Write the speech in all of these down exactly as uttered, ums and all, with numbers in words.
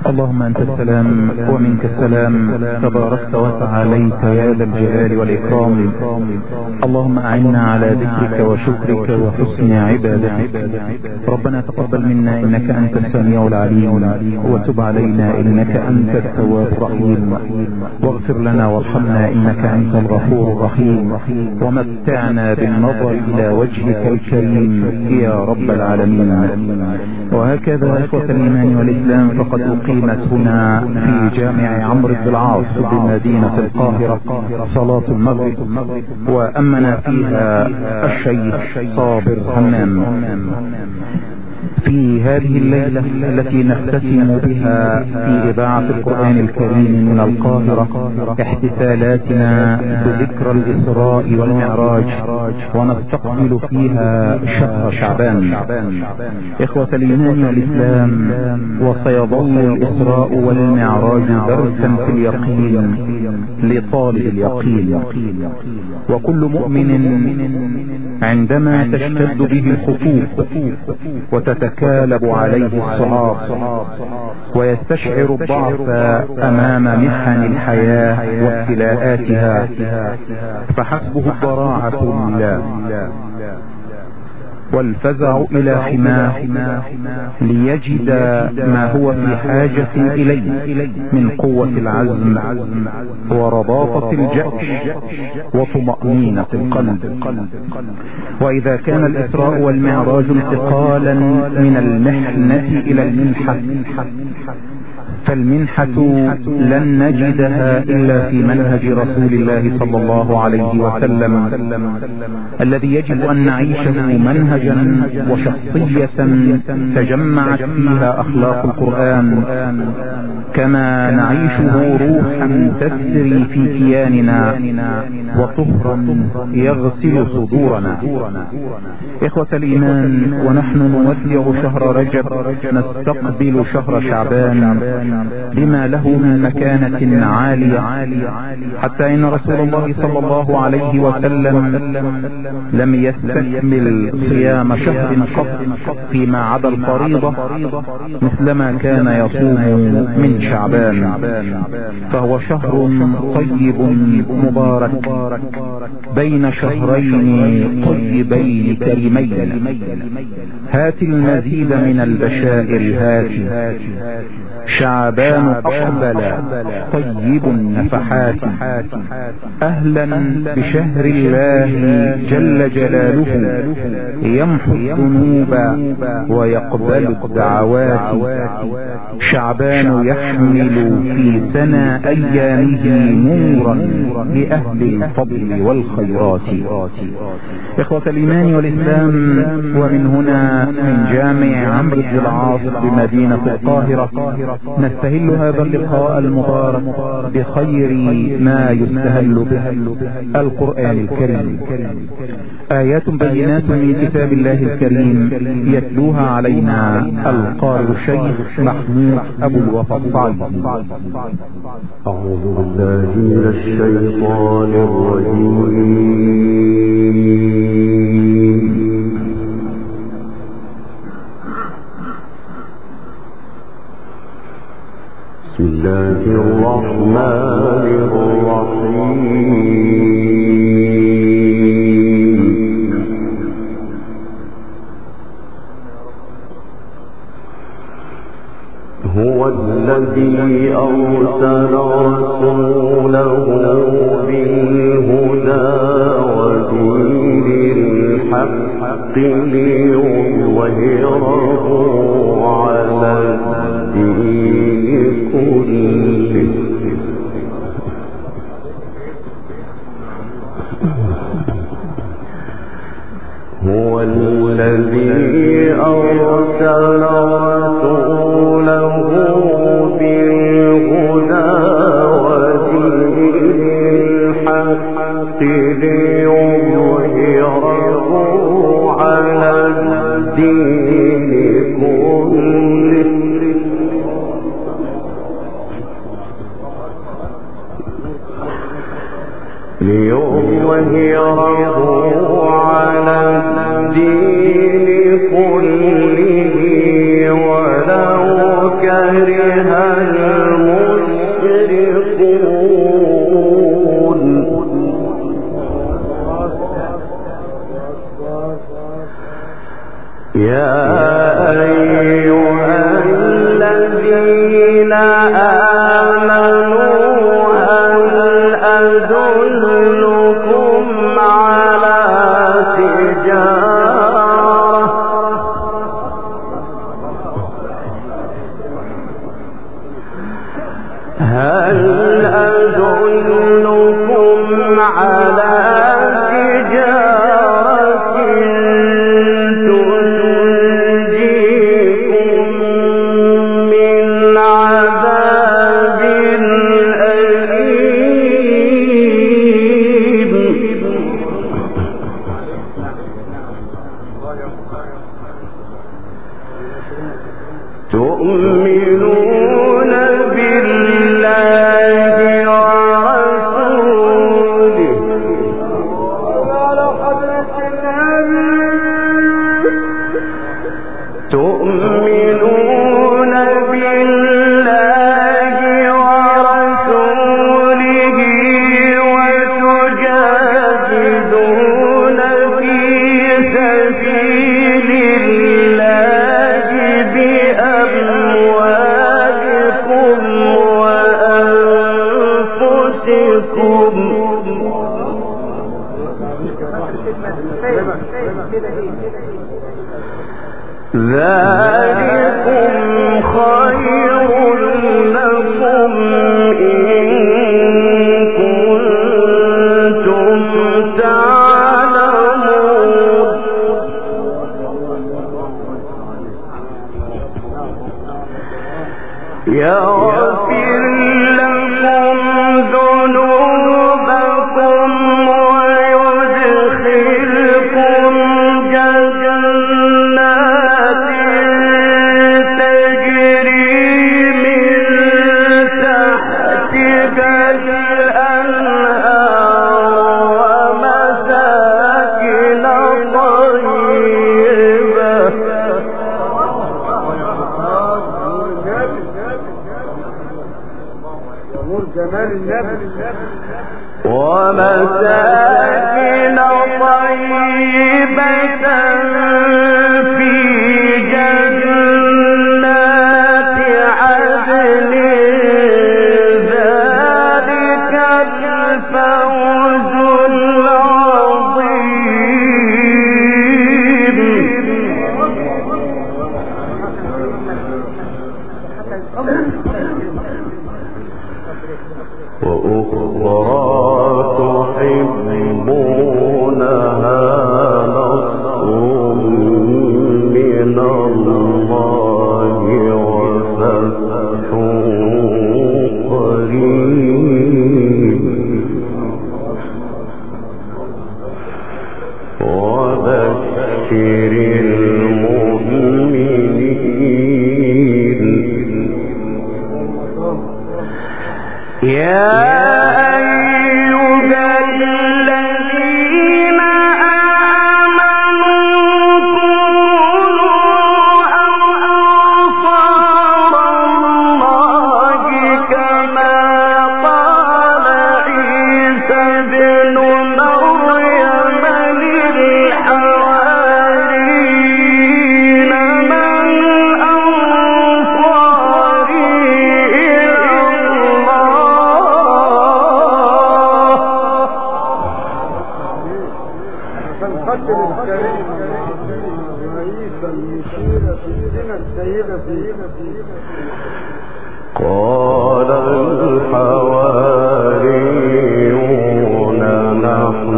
اللهم أنت السلام ومنك السلام، تباركت وتعاليت يا ذا الجلال والإكرام. اللهم أعنا على ذكرك وشكرك وحسن عبادتك. ربنا تقبل منا إنك أنت السميع العليم، وتب علينا إنك أنت التواب الرحيم، واغفر لنا وارحمنا إنك أنت الغفور الرحيم، ومتعنا بالنظر إلى وجهك الكريم يا رب العالمين. وهكذا إخوة الإيمان والإسلام، فقد أقيمت هنا في جامع عمرو بن العاص بمدينة القاهرة صلاة المغرب، وأمنا فيها الشيخ صابر همام في هذه الليلة التي نختتم بها في إذاعة القرآن الكريم من القاهرة احتفالاتنا بذكرى الإسراء والمعراج، ونستقبل فيها شهر شعبان. إخوة الإيمان والإسلام، وسيظل الإسراء والمعراج درسا في اليقين لطالب اليقين، وكل مؤمن عندما تشتد به الخطوط وتتكالب عليه الصعاب ويستشعر الضعف أمام محن الحياة وابتلاءاتها، فحسبه الضراعة لله والفزع إلى حماه ليجد ما هو في حاجة إليه من قوة العزم ورضاطة الجأش وطمأنينة القلب. وإذا كان الإسراء والمعراج انتقالا من المحنة إلى المنحة، فالمنحة لن نجدها إلا في منهج رسول الله صلى الله عليه وسلم، الذي يجب أن نعيشه منهجا وشخصية تجمعت فيها أخلاق القرآن، كما نعيشه روحا تسري في كياننا وطهرا يغسل صدورنا. إخوة الإيمان، ونحن نودع شهر رجب نستقبل شهر شعبان بما له من مكانة عالية، حتى إن رسول الله صلى الله عليه وسلم لم يستكمل صيام شهر قط فيما عدا الفريضة مثلما كان يصوم من شعبان، فهو شهر طيب مبارك بين شهرين طيبين كريمين. هات المزيد من البشائر هات، شعبان أقبل طيب النفحات، أهلا بشهر الله جل جلاله، يمحو الذنوب ويقبل الدعوات. شعبان يحمل في سنة أيامه نورا لأهل الفضل والخيرات. إخوة الإيمان والإسلام، ومن هنا من جامع عمرو بن العاص بمدينة القاهرة نستهل هذا اللقاء المبارك بخير ما يستهل به القرآن الكريم، آيات بينات من كتاب الله الكريم يتلوها علينا القارئ الشيخ محمود أبو الوفا الصعيدي. أعوذ بالله من الشيطان الرجيم. بسم الله الرحمن الرحيم. هو الذي أرسل رسوله بالهدى ودين الحق ليظهره على الدين كله. هو الذي أرسل رسوله بالهدى ودين الحق ليظهره على الدين كله. ليظهره على الدين كله ولو كان ومساكن طيبة في جنات عدن ذلك الفوز العظيم. وأخرى تحبونها نصر من الله وفتح قريب وبشر المؤمنين. يا قال الحواريون نحن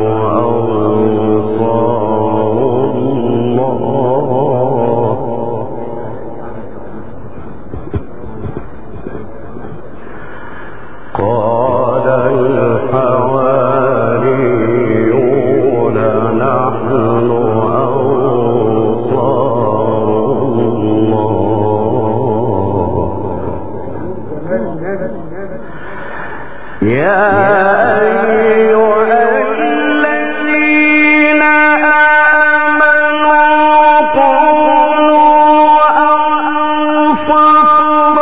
أنصار الله. قال الحواريون نحن يا أيها الذين آمنوا كونوا أنصار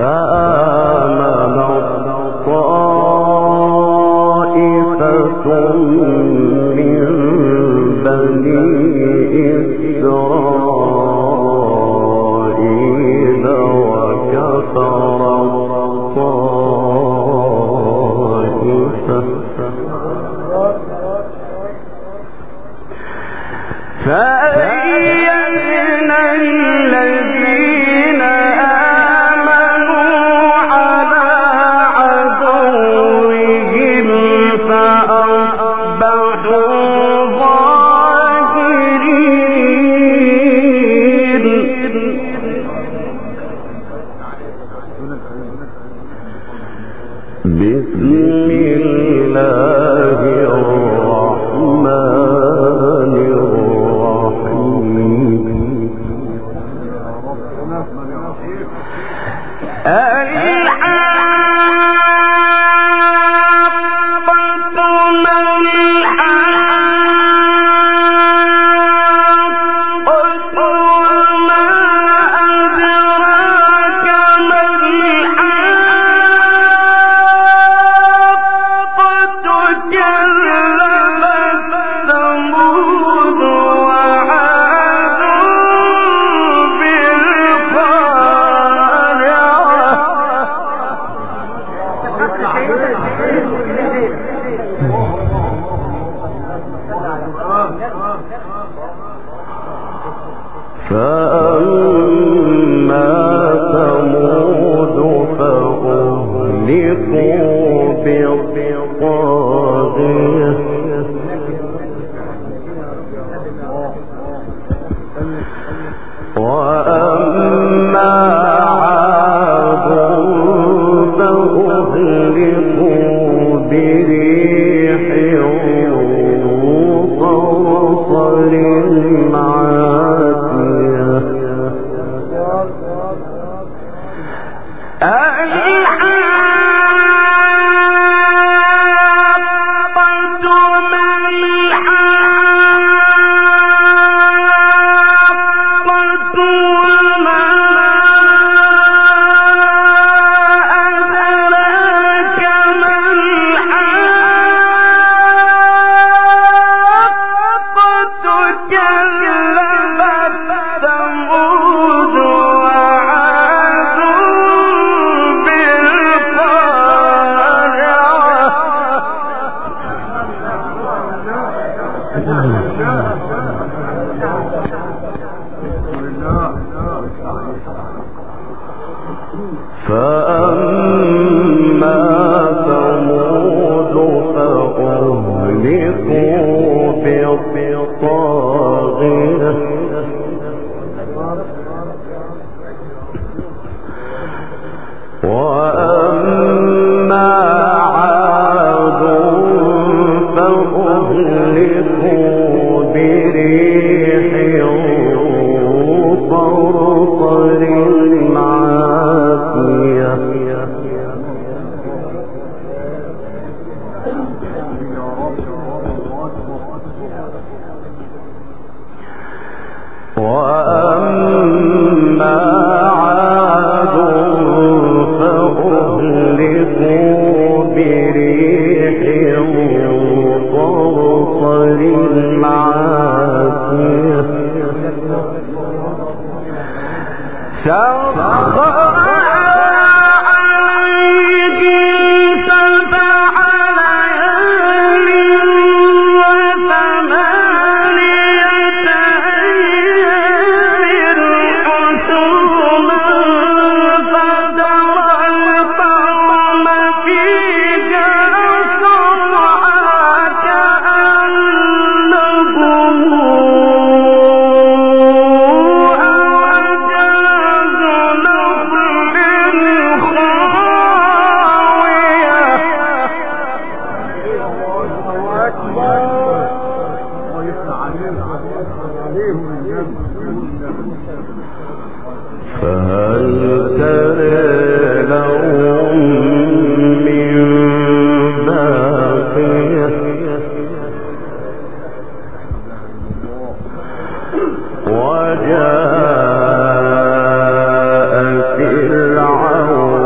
وجاء فرعون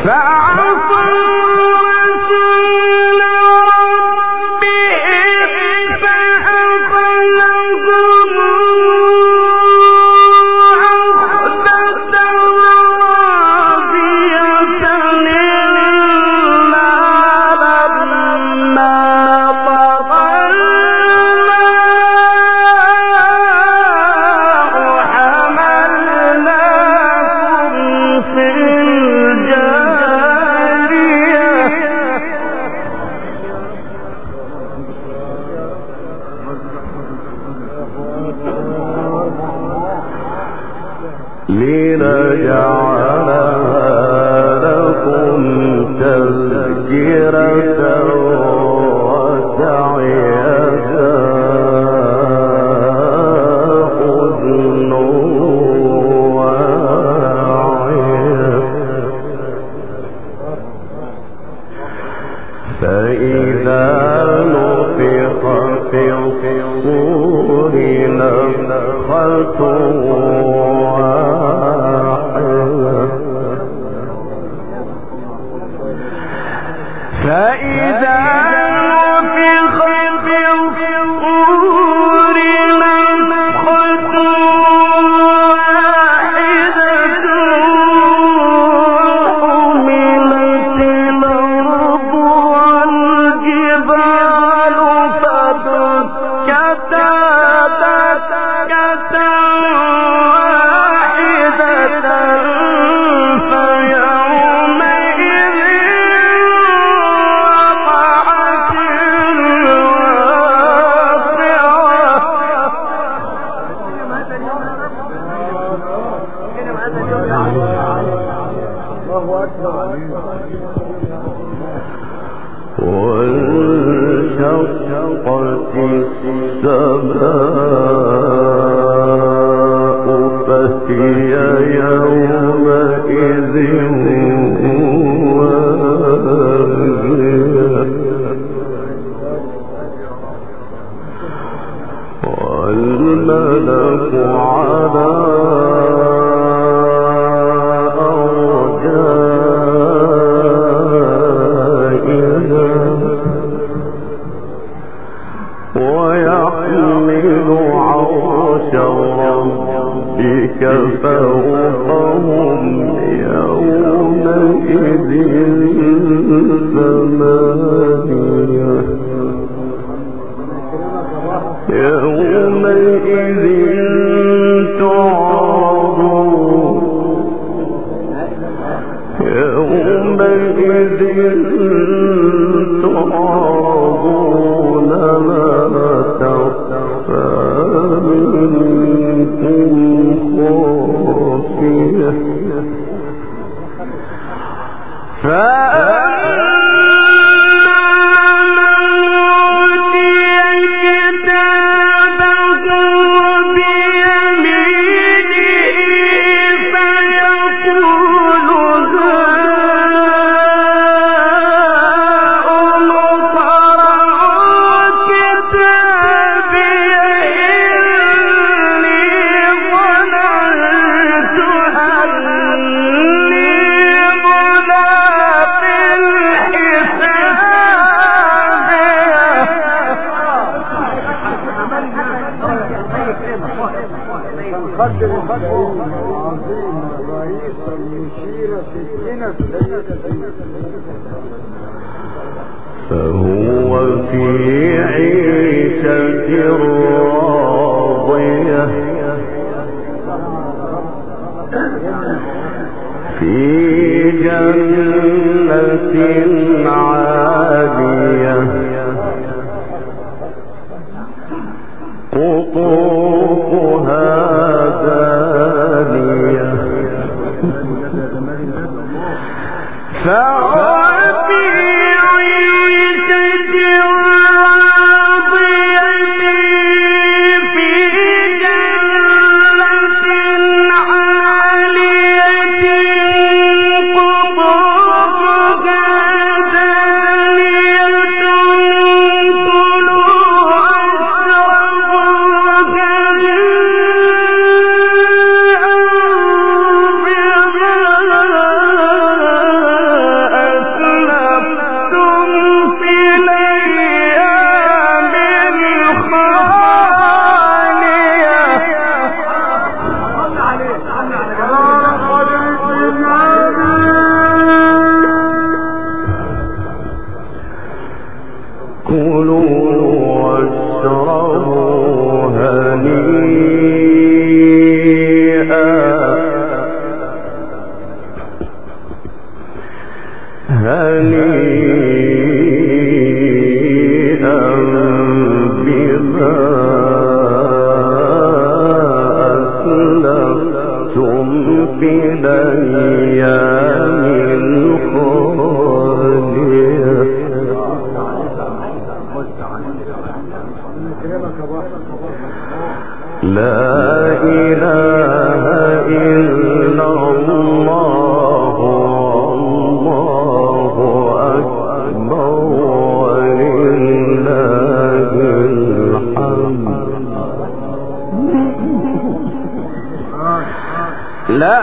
فهو في عيشة راضية في جنة عالية قطوفها دانية فهو في عيشة راضية في جنة عالية قطوفها دانية خلفتم في الأيام الخالية لا إله إلا الله والله أكبر ولله الحمد لا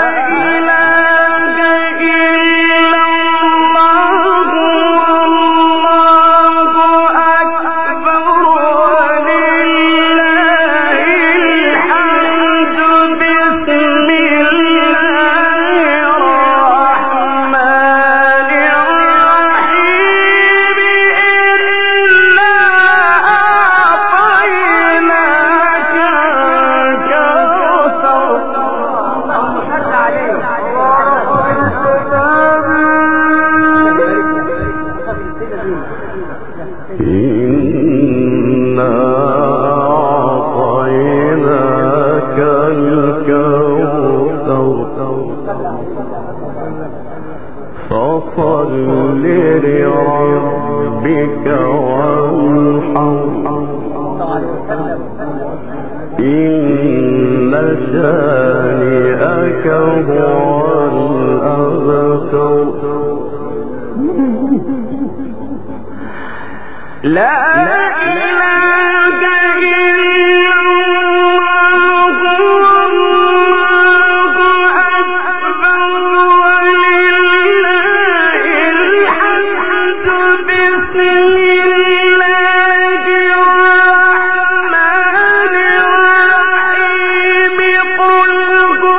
فصل لربك وانحر إن شانئك هو الأبتر لا إله إلا الله والله أكبر ولله الحمد بسم الله الرحمن الرحيم قل هو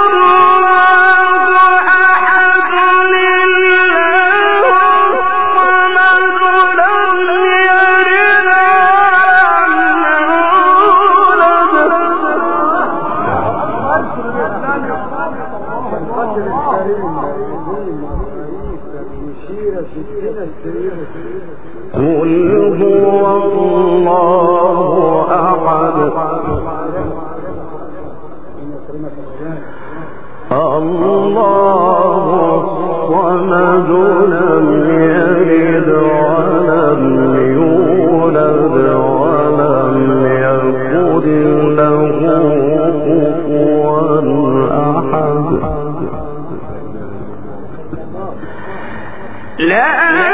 الله أحد الله الصمد لم يلد قل هو الله أحد الله الصمد لم يلد ولم يولد ولم يكن له كفوا أحد لا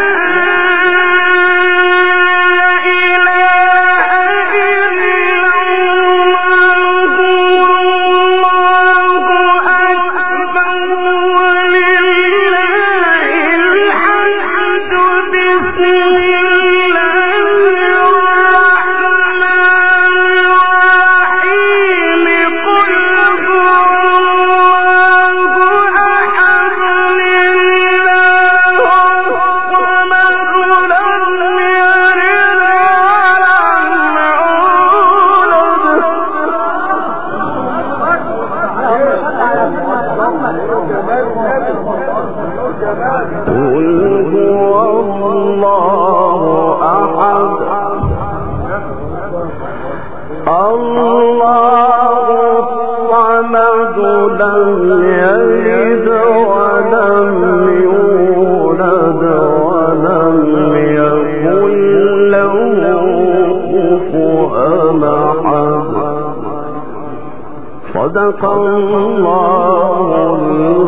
صدق الله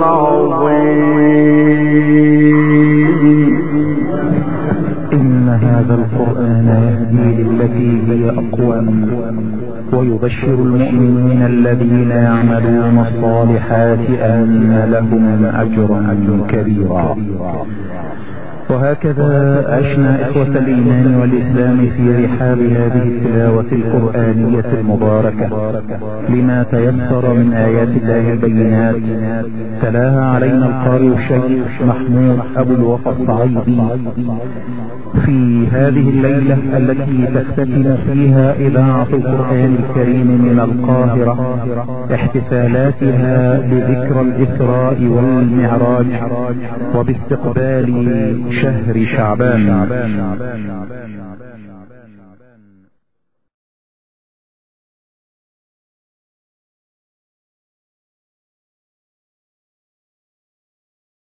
العظيم. إن هذا القرآن يهدي للتي هي أقوم ويبشر المؤمنين الذين يعملون الصالحات أن لهم أجرا كبيرا. وهكذا عشنا إخوة الإيمان والإسلام في رحاب هذه التلاوة القرآنية المباركة لما تيسر من آيات الله البينات، تلاها علينا القارئ الشيخ محمود أبو الوفا الصعيدي في هذه الليلة التي تختتم فيها إذاعة القرآن الكريم من القاهرة احتفالاتها بذكرى الإسراء والمعراج وباستقبال شهر شعبان.